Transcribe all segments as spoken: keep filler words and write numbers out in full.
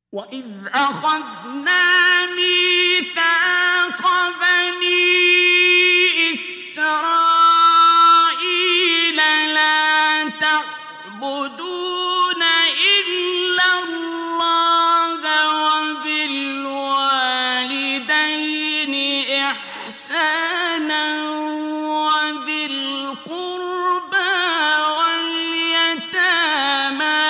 وَإِذْ أَخَذْنَا مِيثَاقَ بَنِي إِسْرَائِيلَ لَا تَعْبُدُونَ إِلَّا اللَّهَ وَبِالْوَالِدَيْنِ إِحْسَانًا وَذِي الْقُرْبَىٰ وَالْيَتَامَىٰ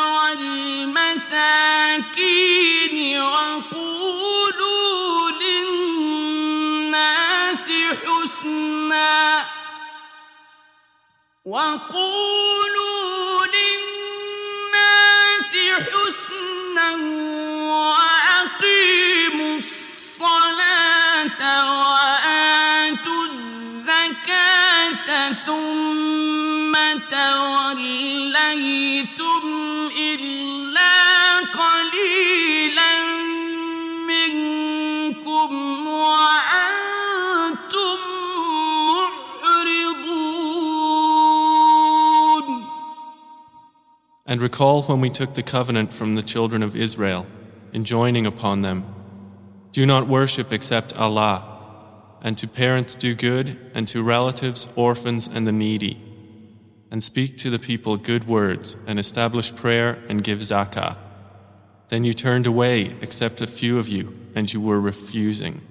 وَالْمَسَاكِينِ وَقُولُوا لِلنَّاسِ حُسْنًا وَقُولُوا لِلنَّاسِ حُسْنًا وَأَقِيمُوا الصَّلَاةَ وَآتُوا الزَّكَاةَ ثُمَّ تَوَلَّيْتُمْ إِلَّا قَلِيلًا مِّنكُمْ وَأَنتُم مُّعْرِضُونَ. And recall when we took the covenant from the children of Israel, enjoining upon them, do not worship except Allah, and to parents do good, and to relatives, orphans, and the needy, and speak to the people good words, and establish prayer and give zakah. Then you turned away except a few of you, and you were refusing.